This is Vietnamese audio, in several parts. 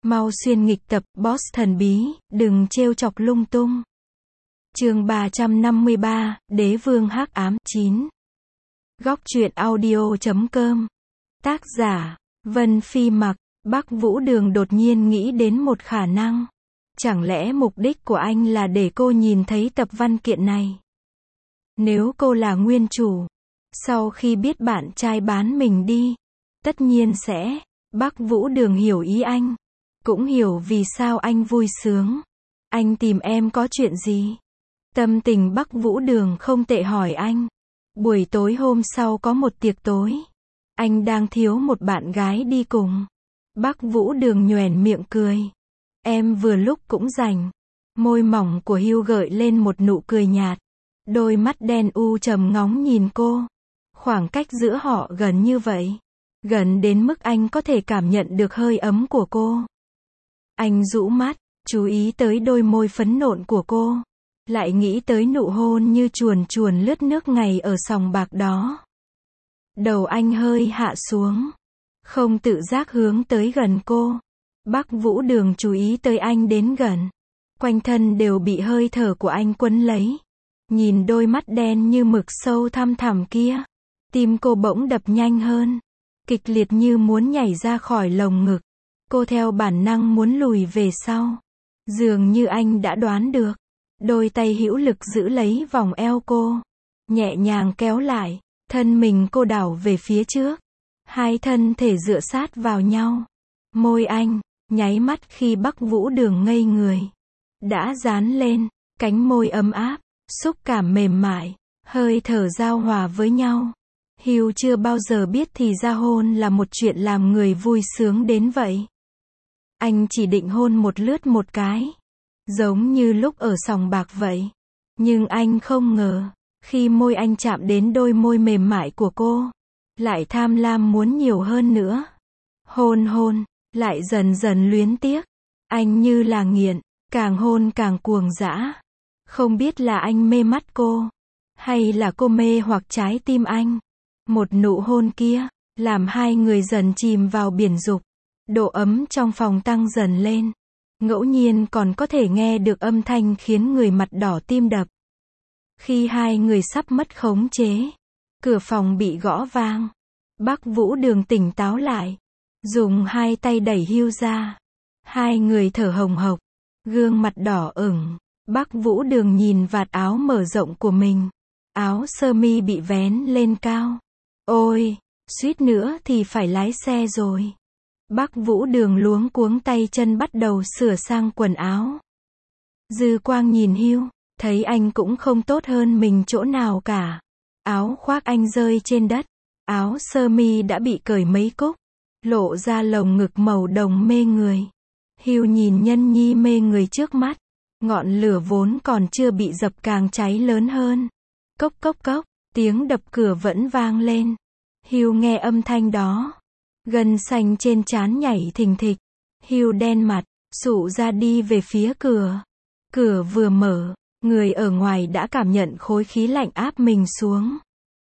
Mau xuyên nghịch tập, boss thần bí, đừng trêu chọc lung tung. Chương 353, Đế vương hắc ám, 9. Góc truyện audio.com. Tác giả, Vân Phi Mặc. Bắc Vũ Đường đột nhiên nghĩ đến một khả năng. Chẳng lẽ mục đích của anh là để cô nhìn thấy tập văn kiện này? Nếu cô là nguyên chủ, sau khi biết bạn trai bán mình đi, tất nhiên sẽ. Bắc Vũ Đường hiểu ý anh, cũng hiểu vì sao anh vui sướng. Anh tìm em có chuyện gì? Tâm tình Bắc Vũ Đường không tệ hỏi anh. Buổi tối hôm sau có một tiệc tối. Anh đang thiếu một bạn gái đi cùng. Bắc Vũ Đường nhoẻn miệng cười. Em vừa lúc cũng rảnh. Môi mỏng của Hugh gợi lên một nụ cười nhạt. Đôi mắt đen u trầm ngóng nhìn cô. Khoảng cách giữa họ gần như vậy. Gần đến mức anh có thể cảm nhận được hơi ấm của cô. Anh rũ mắt, chú ý tới đôi môi phấn nộn của cô. Lại nghĩ tới nụ hôn như chuồn chuồn lướt nước ngày ở sòng bạc đó. Đầu anh hơi hạ xuống. Không tự giác hướng tới gần cô. Bắc Vũ Đường chú ý tới anh đến gần. Quanh thân đều bị hơi thở của anh quấn lấy. Nhìn đôi mắt đen như mực sâu thăm thẳm kia. Tim cô bỗng đập nhanh hơn. Kịch liệt như muốn nhảy ra khỏi lồng ngực. Cô theo bản năng muốn lùi về sau. Dường như anh đã đoán được. Đôi tay hữu lực giữ lấy vòng eo cô. Nhẹ nhàng kéo lại. Thân mình cô đảo về phía trước. Hai thân thể dựa sát vào nhau. Môi anh, nháy mắt khi Bắc Vũ Đường ngây người. Đã dán lên, cánh môi ấm áp, xúc cảm mềm mại, hơi thở giao hòa với nhau. Hugh chưa bao giờ biết thì ra hôn là một chuyện làm người vui sướng đến vậy. Anh chỉ định hôn một lướt một cái. Giống như lúc ở sòng bạc vậy. Nhưng anh không ngờ, khi môi anh chạm đến đôi môi mềm mại của cô, lại tham lam muốn nhiều hơn nữa. Hôn, lại dần dần luyến tiếc. Anh như là nghiện, càng hôn càng cuồng dã. Không biết là anh mê mắt cô, hay là cô mê hoặc trái tim anh. Một nụ hôn kia, làm hai người dần chìm vào biển dục. Độ ấm trong phòng tăng dần lên. Ngẫu nhiên còn có thể nghe được âm thanh khiến người mặt đỏ tim đập. Khi hai người sắp mất khống chế, cửa phòng bị gõ vang. Bắc Vũ Đường tỉnh táo lại, dùng hai tay đẩy Hugh ra. Hai người thở hồng hộc, gương mặt đỏ ửng. Bắc Vũ Đường nhìn vạt áo mở rộng của mình. Áo sơ mi bị vén lên cao. Ôi, suýt nữa thì phải lái xe rồi. Bắc Vũ Đường luống cuống tay chân bắt đầu sửa sang quần áo. Dư quang nhìn Hugh, thấy anh cũng không tốt hơn mình chỗ nào cả. Áo khoác anh rơi trên đất. Áo sơ mi đã bị cởi mấy cúc. Lộ ra lồng ngực màu đồng mê người. Hugh nhìn nhân nhi mê người trước mắt. Ngọn lửa vốn còn chưa bị dập càng cháy lớn hơn. Cốc cốc cốc, tiếng đập cửa vẫn vang lên. Hugh nghe âm thanh đó. Gân xanh trên trán nhảy thình thịch. Hugh đen mặt, sụ ra đi về phía cửa. Cửa vừa mở, người ở ngoài đã cảm nhận khối khí lạnh áp mình xuống.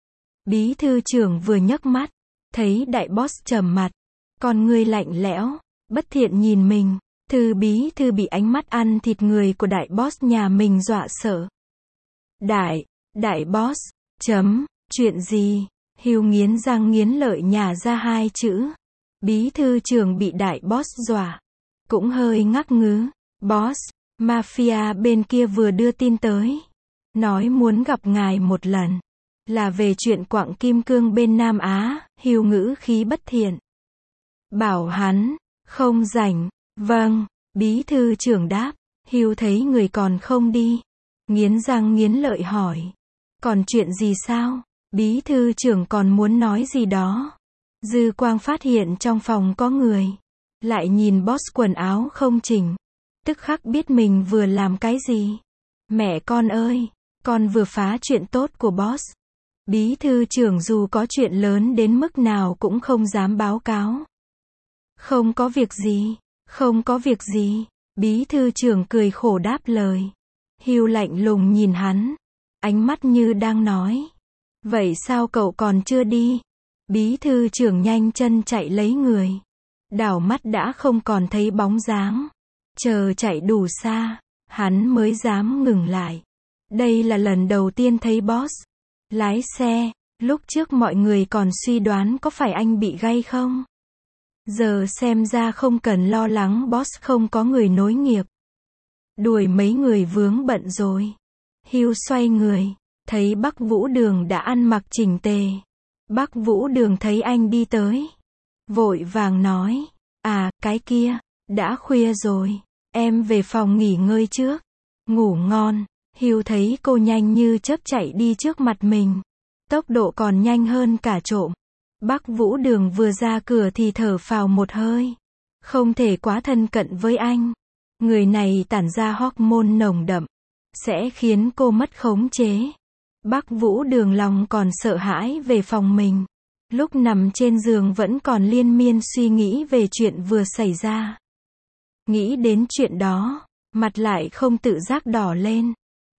Bí thư trưởng vừa nhấc mắt, thấy đại boss trầm mặt, con người lạnh lẽo, bất thiện nhìn mình. Bí thư bị ánh mắt ăn thịt người của đại boss nhà mình dọa sợ. Đại boss, chuyện gì? Hugh nghiến răng nghiến lợi nhả ra hai chữ. Bí thư trưởng bị đại boss dọa. Cũng hơi ngắc ngứ. Boss, mafia bên kia vừa đưa tin tới. Nói muốn gặp ngài một lần. Là về chuyện quặng kim cương bên Nam Á. Hugh ngữ khí bất thiện. Bảo hắn, không rảnh. Vâng, bí thư trưởng đáp. Hugh thấy người còn không đi. Nghiến răng nghiến lợi hỏi. Còn chuyện gì sao? Bí thư trưởng còn muốn nói gì đó. Dư quang phát hiện trong phòng có người. Lại nhìn boss quần áo không chỉnh. Tức khắc biết mình vừa làm cái gì. Mẹ con ơi, con vừa phá chuyện tốt của boss. Bí thư trưởng dù có chuyện lớn đến mức nào cũng không dám báo cáo. Không có việc gì. Bí thư trưởng cười khổ đáp lời. Hugh lạnh lùng nhìn hắn. Ánh mắt như đang nói. Vậy sao cậu còn chưa đi? Bí thư trưởng nhanh chân chạy lấy người. đảo mắt đã không còn thấy bóng dáng. Chờ chạy đủ xa, hắn mới dám ngừng lại. Đây là lần đầu tiên thấy boss lái xe, lúc trước mọi người còn suy đoán có phải anh bị gay không. Giờ xem ra không cần lo lắng boss không có người nối nghiệp. Đuổi mấy người vướng bận rồi. Hugh xoay người, thấy Bắc Vũ Đường đã ăn mặc chỉnh tề. Bắc Vũ Đường thấy anh đi tới, vội vàng nói, cái kia, đã khuya rồi, em về phòng nghỉ ngơi trước, ngủ ngon. Hugh thấy cô nhanh như chớp chạy đi trước mặt mình, tốc độ còn nhanh hơn cả trộm. Bắc Vũ Đường vừa ra cửa thì thở phào một hơi, không thể quá thân cận với anh. Người này tản ra hormone nồng đậm, sẽ khiến cô mất khống chế. Bắc Vũ Đường lòng còn sợ hãi về phòng mình. Lúc nằm trên giường vẫn còn liên miên suy nghĩ về chuyện vừa xảy ra. Nghĩ đến chuyện đó, mặt lại không tự giác đỏ lên.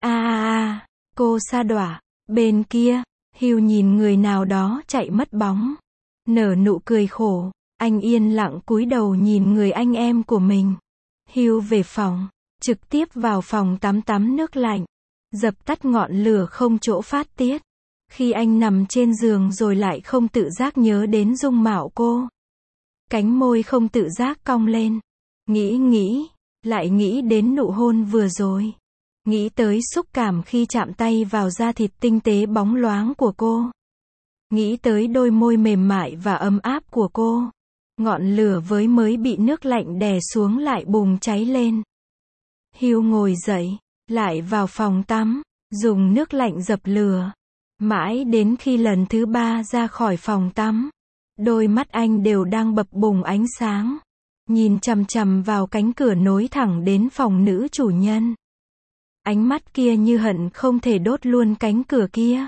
Cô sa đọa. Bên kia, Hugh nhìn người nào đó chạy mất bóng, nở nụ cười khổ. Anh yên lặng cúi đầu nhìn người anh em của mình. Hugh về phòng, trực tiếp vào phòng tắm nước lạnh, dập tắt ngọn lửa không chỗ phát tiết. Khi anh nằm trên giường rồi lại không tự giác nhớ đến dung mạo cô. Cánh môi không tự giác cong lên. Nghĩ, lại nghĩ đến nụ hôn vừa rồi. Nghĩ tới xúc cảm khi chạm tay vào da thịt tinh tế bóng loáng của cô. Nghĩ tới đôi môi mềm mại và ấm áp của cô. Ngọn lửa với mới bị nước lạnh đè xuống lại bùng cháy lên. Hugh ngồi dậy, lại vào phòng tắm, dùng nước lạnh dập lửa. Mãi đến khi lần thứ 3 ra khỏi phòng tắm, đôi mắt anh đều đang bập bùng ánh sáng, nhìn chằm chằm vào cánh cửa nối thẳng đến phòng nữ chủ nhân. Ánh mắt kia như hận không thể đốt luôn cánh cửa kia.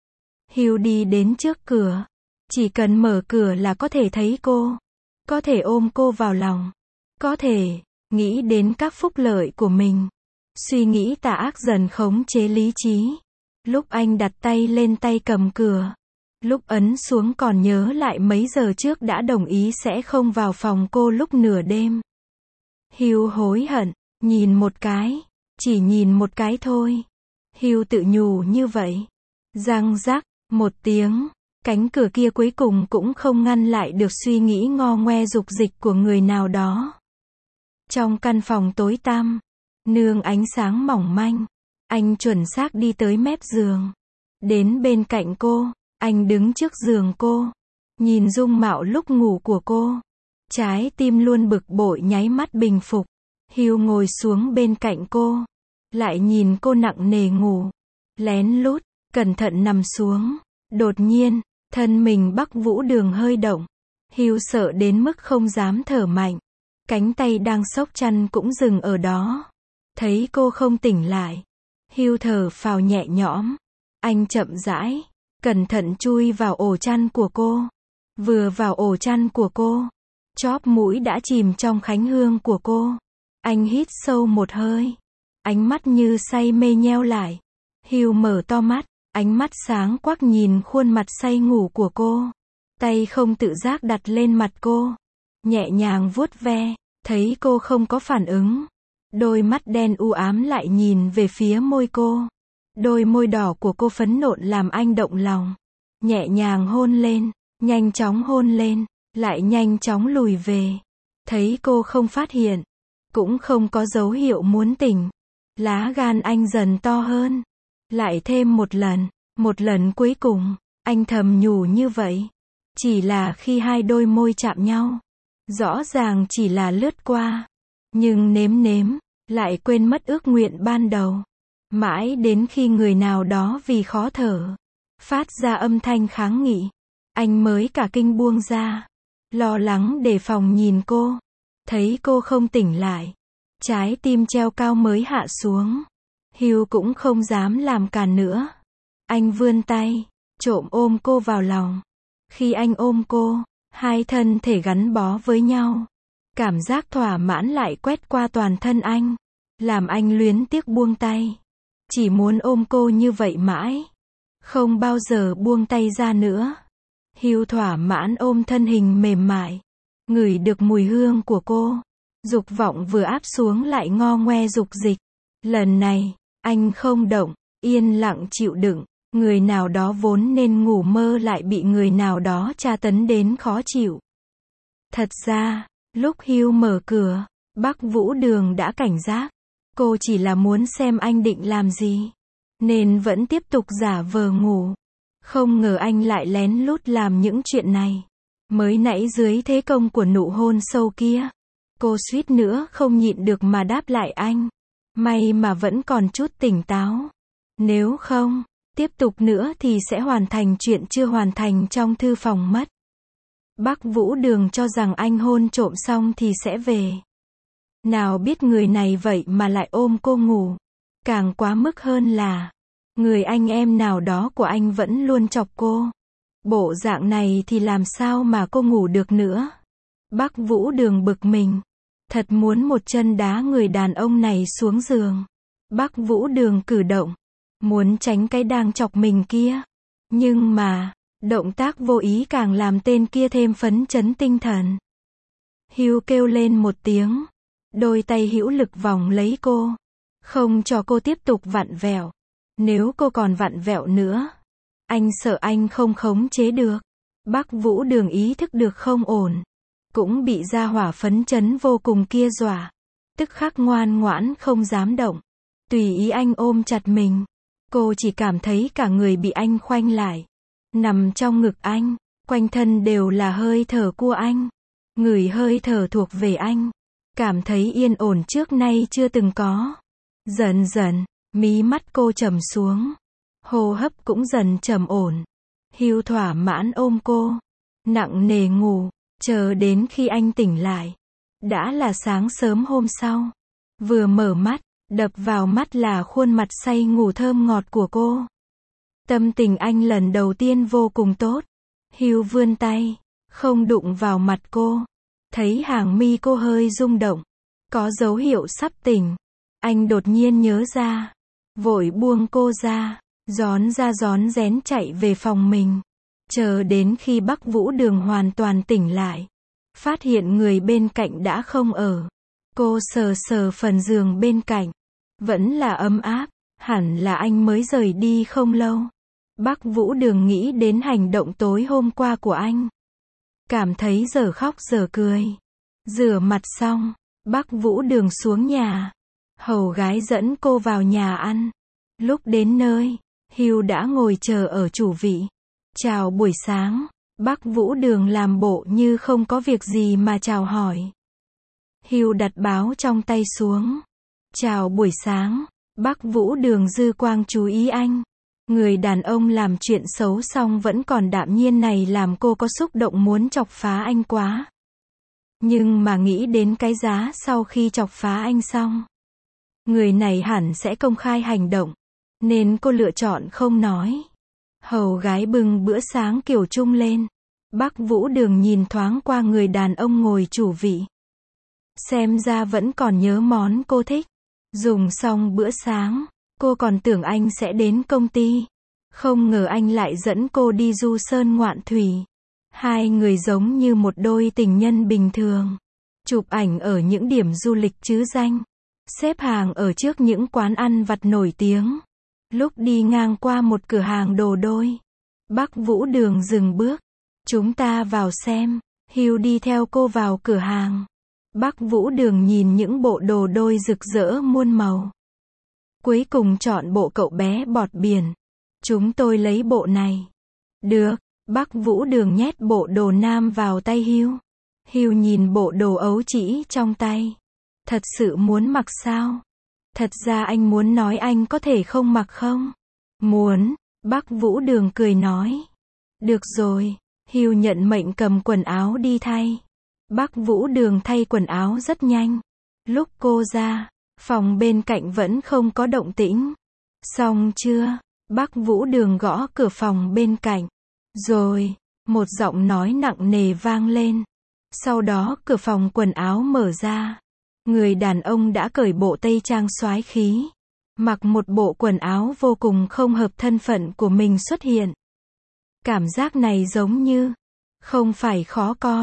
Hugh đi đến trước cửa, chỉ cần mở cửa là có thể thấy cô, có thể ôm cô vào lòng, có thể nghĩ đến các phúc lợi của mình. Suy nghĩ tà ác dần khống chế lý trí. Lúc anh đặt tay lên tay cầm cửa, lúc ấn xuống còn nhớ lại mấy giờ trước đã đồng ý sẽ không vào phòng cô lúc nửa đêm. Hugh hối hận, nhìn một cái, chỉ nhìn một cái thôi. Hugh tự nhủ như vậy. Răng rắc, một tiếng, cánh cửa kia cuối cùng cũng không ngăn lại được suy nghĩ ngo ngoe dục dịch của người nào đó. Trong căn phòng tối tăm, nương ánh sáng mỏng manh, anh chuẩn xác đi tới mép giường. Đến bên cạnh cô, anh đứng trước giường cô, nhìn dung mạo lúc ngủ của cô. Trái tim luôn bực bội nháy mắt bình phục. Hugh ngồi xuống bên cạnh cô, lại nhìn cô nặng nề ngủ, lén lút, cẩn thận nằm xuống. Đột nhiên, thân mình Bắc Vũ Đường hơi động. Hugh sợ đến mức không dám thở mạnh. Cánh tay đang xốc chăn cũng dừng ở đó. Thấy cô không tỉnh lại, Hugh thở phào nhẹ nhõm. Anh chậm rãi, cẩn thận chui vào ổ chăn của cô. Vừa vào ổ chăn của cô, chóp mũi đã chìm trong khánh hương của cô. Anh hít sâu một hơi, ánh mắt như say mê nheo lại. Hugh mở to mắt, ánh mắt sáng quắc nhìn khuôn mặt say ngủ của cô. Tay không tự giác đặt lên mặt cô, nhẹ nhàng vuốt ve. Thấy cô không có phản ứng, đôi mắt đen u ám lại nhìn về phía môi cô. Đôi môi đỏ của cô phấn nộn làm anh động lòng. Nhẹ nhàng hôn lên, nhanh chóng hôn lên, lại nhanh chóng lùi về. Thấy cô không phát hiện, cũng không có dấu hiệu muốn tỉnh. Lá gan anh dần to hơn. Lại thêm một lần cuối cùng, anh thầm nhủ như vậy. Chỉ là khi hai đôi môi chạm nhau, rõ ràng chỉ là lướt qua, nhưng nếm, lại quên mất ước nguyện ban đầu. Mãi đến khi người nào đó vì khó thở, phát ra âm thanh kháng nghị, anh mới cả kinh buông ra, lo lắng đề phòng nhìn cô. Thấy cô không tỉnh lại, trái tim treo cao mới hạ xuống. Hugh cũng không dám làm càn nữa. Anh vươn tay, trộm ôm cô vào lòng. Khi anh ôm cô, hai thân thể gắn bó với nhau. Cảm giác thỏa mãn lại quét qua toàn thân anh, làm anh luyến tiếc buông tay. Chỉ muốn ôm cô như vậy mãi, không bao giờ buông tay ra nữa. Hugh thỏa mãn ôm thân hình mềm mại, ngửi được mùi hương của cô. Dục vọng vừa áp xuống lại ngo ngoe dục dịch. Lần này, anh không động, yên lặng chịu đựng. Người nào đó vốn nên ngủ mơ lại bị người nào đó tra tấn đến khó chịu. Thật ra, lúc Hugh mở cửa, Bắc Vũ Đường đã cảnh giác. Cô chỉ là muốn xem anh định làm gì, nên vẫn tiếp tục giả vờ ngủ. Không ngờ anh lại lén lút làm những chuyện này. Mới nãy dưới thế công của nụ hôn sâu kia, cô suýt nữa không nhịn được mà đáp lại anh. May mà vẫn còn chút tỉnh táo. Nếu không, tiếp tục nữa thì sẽ hoàn thành chuyện chưa hoàn thành trong thư phòng mất. Bắc Vũ Đường cho rằng anh hôn trộm xong thì sẽ về. Nào biết người này vậy mà lại ôm cô ngủ. Càng quá mức hơn là, người anh em nào đó của anh vẫn luôn chọc cô. Bộ dạng này thì làm sao mà cô ngủ được nữa. Bắc Vũ Đường bực mình. Thật muốn một chân đá người đàn ông này xuống giường. Bắc Vũ Đường cử động. Muốn tránh cái đang chọc mình kia. Nhưng mà, động tác vô ý càng làm tên kia thêm phấn chấn tinh thần. Hugh kêu lên một tiếng. Đôi tay hữu lực vòng lấy cô. Không cho cô tiếp tục vặn vẹo. Nếu cô còn vặn vẹo nữa, anh sợ anh không khống chế được. Bắc Vũ Đường ý thức được không ổn. Cũng bị gia hỏa phấn chấn vô cùng kia dọa. Tức khắc ngoan ngoãn không dám động. Tùy ý anh ôm chặt mình. Cô chỉ cảm thấy cả người bị anh khoanh lại. Nằm trong ngực anh. Quanh thân đều là hơi thở của anh. Ngửi hơi thở thuộc về anh. Cảm thấy yên ổn trước nay chưa từng có. Dần dần, mí mắt cô trầm xuống. Hô hấp cũng dần trầm ổn. Hugh thỏa mãn ôm cô. Nặng nề ngủ. Chờ đến khi anh tỉnh lại. Đã là sáng sớm hôm sau. Vừa mở mắt, đập vào mắt là khuôn mặt say ngủ thơm ngọt của cô. Tâm tình anh lần đầu tiên vô cùng tốt. Hugh vươn tay, không đụng vào mặt cô. Thấy hàng mi cô hơi rung động. Có dấu hiệu sắp tỉnh. Anh đột nhiên nhớ ra. Vội buông cô ra. Rón rén chạy về phòng mình. Chờ đến khi Bắc Vũ Đường hoàn toàn tỉnh lại. Phát hiện người bên cạnh đã không ở. Cô sờ sờ phần giường bên cạnh. Vẫn là ấm áp. Hẳn là anh mới rời đi không lâu. Bắc Vũ Đường nghĩ đến hành động tối hôm qua của anh. Cảm thấy giờ khóc giờ cười. Rửa mặt xong, Bắc Vũ Đường xuống nhà. Hầu gái dẫn cô vào nhà ăn. Lúc đến nơi, Hugh đã ngồi chờ ở chủ vị. Chào buổi sáng. Bắc Vũ Đường làm bộ như không có việc gì mà chào hỏi. Hugh đặt báo trong tay xuống. Chào buổi sáng. Bắc Vũ Đường dư quang chú ý anh. Người đàn ông làm chuyện xấu xong vẫn còn đạm nhiên này làm cô có xúc động muốn chọc phá anh quá. Nhưng mà nghĩ đến cái giá sau khi chọc phá anh xong. Người này hẳn sẽ công khai hành động. Nên cô lựa chọn không nói. Hầu gái bưng bữa sáng kiểu Trung lên. Bắc Vũ Đường nhìn thoáng qua người đàn ông ngồi chủ vị. Xem ra vẫn còn nhớ món cô thích. Dùng xong bữa sáng, cô còn tưởng anh sẽ đến công ty. Không ngờ anh lại dẫn cô đi du sơn ngoạn thủy. Hai người giống như một đôi tình nhân bình thường. Chụp ảnh ở những điểm du lịch trứ danh. Xếp hàng ở trước những quán ăn vặt nổi tiếng. Lúc đi ngang qua một cửa hàng đồ đôi, Bắc Vũ Đường dừng bước. Chúng ta vào xem. Hugh đi theo cô vào cửa hàng. Bắc Vũ Đường nhìn những bộ đồ đôi rực rỡ muôn màu. Cuối cùng chọn bộ cậu bé bọt biển. Chúng tôi lấy bộ này. Được. Bắc Vũ Đường nhét bộ đồ nam vào tay Hugh. Hugh nhìn bộ đồ ấu trĩ trong tay. Thật sự muốn mặc sao? Thật ra anh muốn nói anh có thể không mặc không? Muốn. Bắc Vũ Đường cười nói. Được rồi. Hugh nhận mệnh cầm quần áo đi thay. Bắc Vũ Đường thay quần áo rất nhanh. Lúc cô ra, phòng bên cạnh vẫn không có động tĩnh. Xong chưa? Bắc Vũ Đường gõ cửa phòng bên cạnh. Rồi, một giọng nói nặng nề vang lên. Sau đó cửa phòng quần áo mở ra. Người đàn ông đã cởi bộ tây trang soái khí. Mặc một bộ quần áo vô cùng không hợp thân phận của mình xuất hiện. Cảm giác này giống như, không phải khó coi,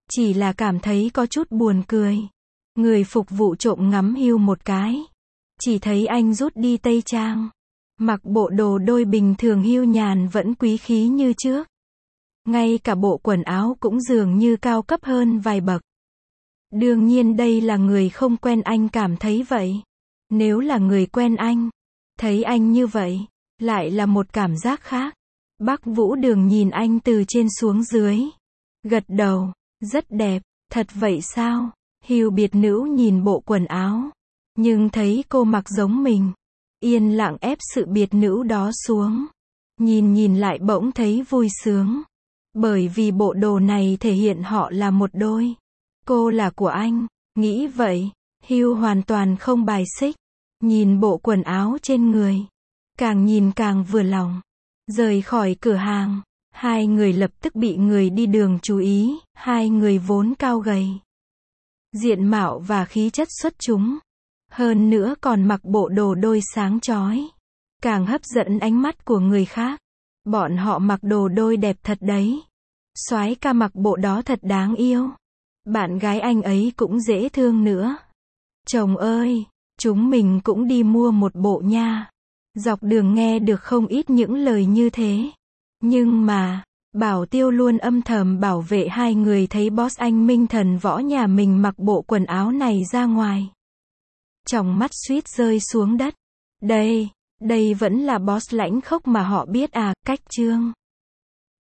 chỉ là cảm thấy có chút buồn cười. Người phục vụ trộm ngắm Hugh một cái. Chỉ thấy anh rút đi tây trang. Mặc bộ đồ đôi bình thường Hugh nhàn vẫn quý khí như trước. Ngay cả bộ quần áo cũng dường như cao cấp hơn vài bậc. Đương nhiên đây là người không quen anh cảm thấy vậy. Nếu là người quen anh, thấy anh như vậy, lại là một cảm giác khác. Bắc Vũ Đường nhìn anh từ trên xuống dưới. Gật đầu, rất đẹp, thật vậy sao? Hugh biệt nữ nhìn bộ quần áo, nhưng thấy cô mặc giống mình. Yên lặng ép sự biệt nữ đó xuống. Nhìn lại bỗng thấy vui sướng. Bởi vì bộ đồ này thể hiện họ là một đôi. Cô là của anh, nghĩ vậy. Hugh hoàn toàn không bài xích. Nhìn bộ quần áo trên người. Càng nhìn càng vừa lòng. Rời khỏi cửa hàng. Hai người lập tức bị người đi đường chú ý. Hai người vốn cao gầy. Diện mạo và khí chất xuất chúng. Hơn nữa còn mặc bộ đồ đôi sáng chói. Càng hấp dẫn ánh mắt của người khác. Bọn họ mặc đồ đôi đẹp thật đấy. Soái ca mặc bộ đó thật đáng yêu. Bạn gái anh ấy cũng dễ thương nữa. Chồng ơi, chúng mình cũng đi mua một bộ nha. Dọc đường nghe được không ít những lời như thế. Nhưng mà, Bảo Tiêu luôn âm thầm bảo vệ hai người thấy boss anh Minh Thần Võ nhà mình mặc bộ quần áo này ra ngoài. Tròng mắt suýt rơi xuống đất. Đây vẫn là boss lãnh khốc mà họ biết à, cách chương.